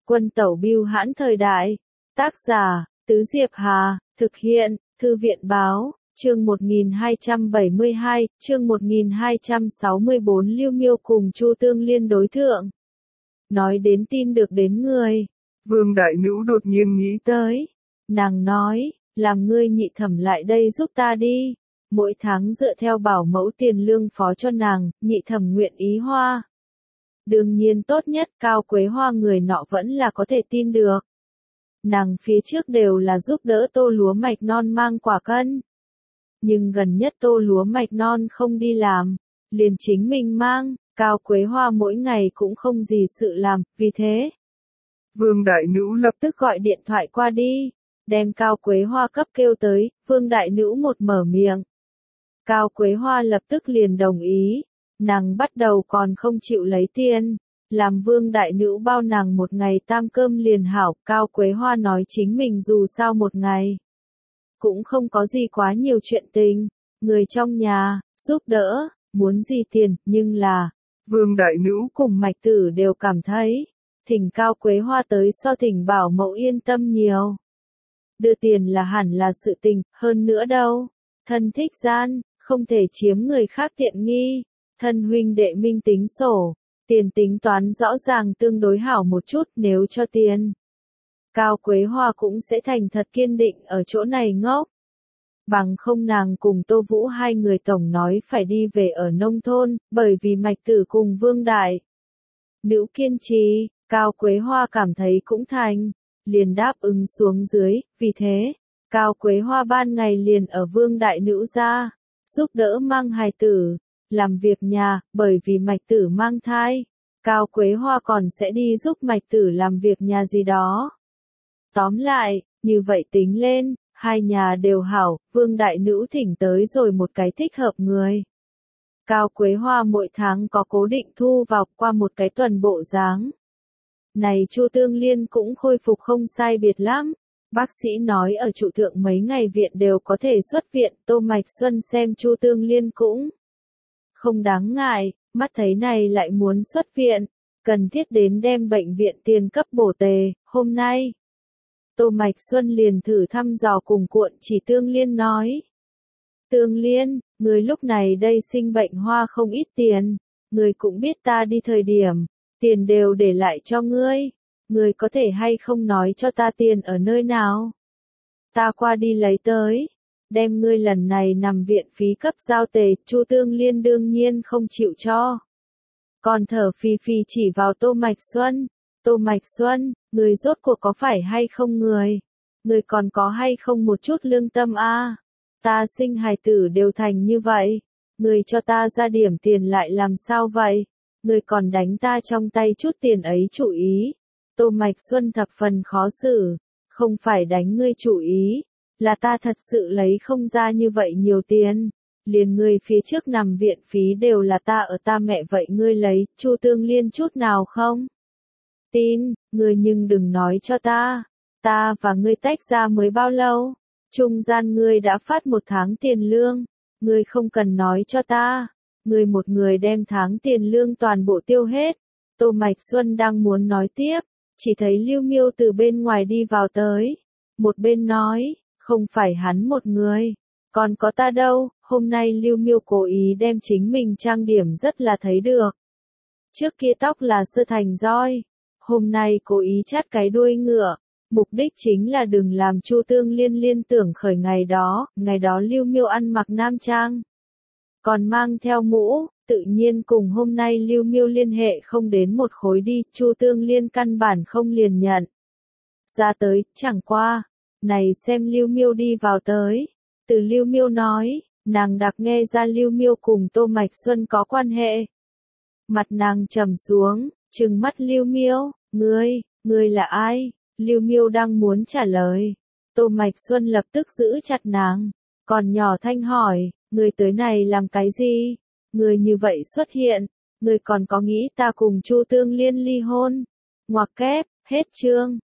Quân tẩu bưu hãn thời đại. Tác giả, Tứ Diệp Hà, thực hiện, Thư viện báo, chương 1272, chương 1264 Lưu Miêu cùng Chu Tương Liên đối thượng. Nói đến tin được đến người. Vương Đại Nữ đột nhiên nghĩ tới. Nàng nói, làm ngươi nhị thẩm lại đây giúp ta đi. Mỗi tháng dựa theo bảo mẫu tiền lương phó cho nàng, nhị thẩm nguyện ý hoa. Đương nhiên tốt nhất Cao Quế Hoa người nọ vẫn là có thể tin được. Nàng phía trước đều là giúp đỡ Tô Lúa Mạch Non mang quả cân. Nhưng gần nhất Tô Lúa Mạch Non không đi làm, liền chính mình mang, Cao Quế Hoa mỗi ngày cũng không gì sự làm, vì thế. Vương Đại Nữ lập tức gọi điện thoại qua đi, đem Cao Quế Hoa cấp kêu tới, Vương Đại Nữ một mở miệng. Cao Quế Hoa lập tức liền đồng ý, nàng bắt đầu còn không chịu lấy tiền, làm Vương Đại Nữ bao nàng một ngày tam cơm liền hảo, Cao Quế Hoa nói chính mình dù sao một ngày. Cũng không có gì quá nhiều chuyện tình, người trong nhà, giúp đỡ, muốn gì tiền, nhưng là, Vương Đại Nữ cùng Mạch Tử đều cảm thấy, thỉnh Cao Quế Hoa tới so thỉnh bảo mẫu yên tâm nhiều. Đưa tiền là hẳn là sự tình, hơn nữa đâu, thân thích gian, không thể chiếm người khác tiện nghi, thân huynh đệ minh tính sổ, tiền tính toán rõ ràng tương đối hảo một chút nếu cho tiền. Cao Quế Hoa cũng sẽ thành thật kiên định ở chỗ này ngốc. Bằng không nàng cùng Tô Vũ hai người tổng nói phải đi về ở nông thôn, bởi vì Mạch Tử cùng Vương Đại Nữ kiên trì, Cao Quế Hoa cảm thấy cũng thành, liền đáp ứng xuống dưới, vì thế, Cao Quế Hoa ban ngày liền ở Vương Đại Nữ ra, giúp đỡ mang hài tử, làm việc nhà, bởi vì Mạch Tử mang thai, Cao Quế Hoa còn sẽ đi giúp Mạch Tử làm việc nhà gì đó. Tóm lại, như vậy tính lên, hai nhà đều hảo, Vương Đại Nữ thỉnh tới rồi một cái thích hợp người. Cao Quế Hoa mỗi tháng có cố định thu vào qua một cái tuần bộ dáng. Này Chu Tương Liên cũng khôi phục không sai biệt lắm. Bác sĩ nói ở trụ thượng mấy ngày viện đều có thể xuất viện, Tô Mạch Xuân xem Chu Tương Liên cũng không đáng ngại, mắt thấy này lại muốn xuất viện, cần thiết đến đem bệnh viện tiền cấp bổ tề, hôm nay. Tô Mạch Xuân liền thử thăm dò cùng cuộn chỉ Tương Liên nói. Tương Liên, người lúc này đây sinh bệnh hoa không ít tiền, người cũng biết ta đi thời điểm, tiền đều để lại cho ngươi, người có thể hay không nói cho ta tiền ở nơi nào? Ta qua đi lấy tới, đem ngươi lần này nằm viện phí cấp giao tề, Chu Tương Liên đương nhiên không chịu cho. Còn thở phì phì chỉ vào Tô Mạch Xuân, Tô Mạch Xuân, người rốt cuộc có phải hay không người? Người còn có hay không một chút lương tâm a? Ta sinh hài tử đều thành như vậy, người cho ta ra điểm tiền lại làm sao vậy? Người còn đánh ta trong tay chút tiền ấy chủ ý. Tô Mạch Xuân thập phần khó xử, không phải đánh ngươi chủ ý, là ta thật sự lấy không ra như vậy nhiều tiền. Liền ngươi phía trước nằm viện phí đều là ta ở ta mẹ vậy ngươi lấy, Chu Tương Liên chút nào không? Tin, ngươi nhưng đừng nói cho ta và ngươi tách ra mới bao lâu? Trung gian ngươi đã phát một tháng tiền lương, ngươi không cần nói cho ta, ngươi một người đem tháng tiền lương toàn bộ tiêu hết. Tô Mạch Xuân đang muốn nói tiếp, chỉ thấy Lưu Miêu từ bên ngoài đi vào tới, một bên nói, không phải hắn một người, còn có ta đâu. Hôm nay Lưu Miêu cố ý đem chính mình trang điểm rất là thấy được. Trước kia tóc là sơ thành roi, hôm nay cố ý chát cái đuôi ngựa. Mục đích chính là đừng làm Chu Tương Liên liên tưởng khởi ngày đó Lưu Miêu ăn mặc nam trang. Còn mang theo mũ, tự nhiên cùng hôm nay Lưu Miêu liên hệ không đến một khối đi, Chu Tương Liên căn bản không liền nhận. Ra tới, chẳng qua, này xem Lưu Miêu đi vào tới, từ Lưu Miêu nói, nàng đặc nghe ra Lưu Miêu cùng Tô Mạch Xuân có quan hệ. Mặt nàng trầm xuống, trừng mắt Lưu Miêu, ngươi là ai? Lưu Miêu đang muốn trả lời, Tô Mạch Xuân lập tức giữ chặt nàng, còn nhỏ thanh hỏi, ngươi tới này làm cái gì? Ngươi như vậy xuất hiện, ngươi còn có nghĩ ta cùng Chu Tương Liên ly hôn? Ngoặc kép, hết chương.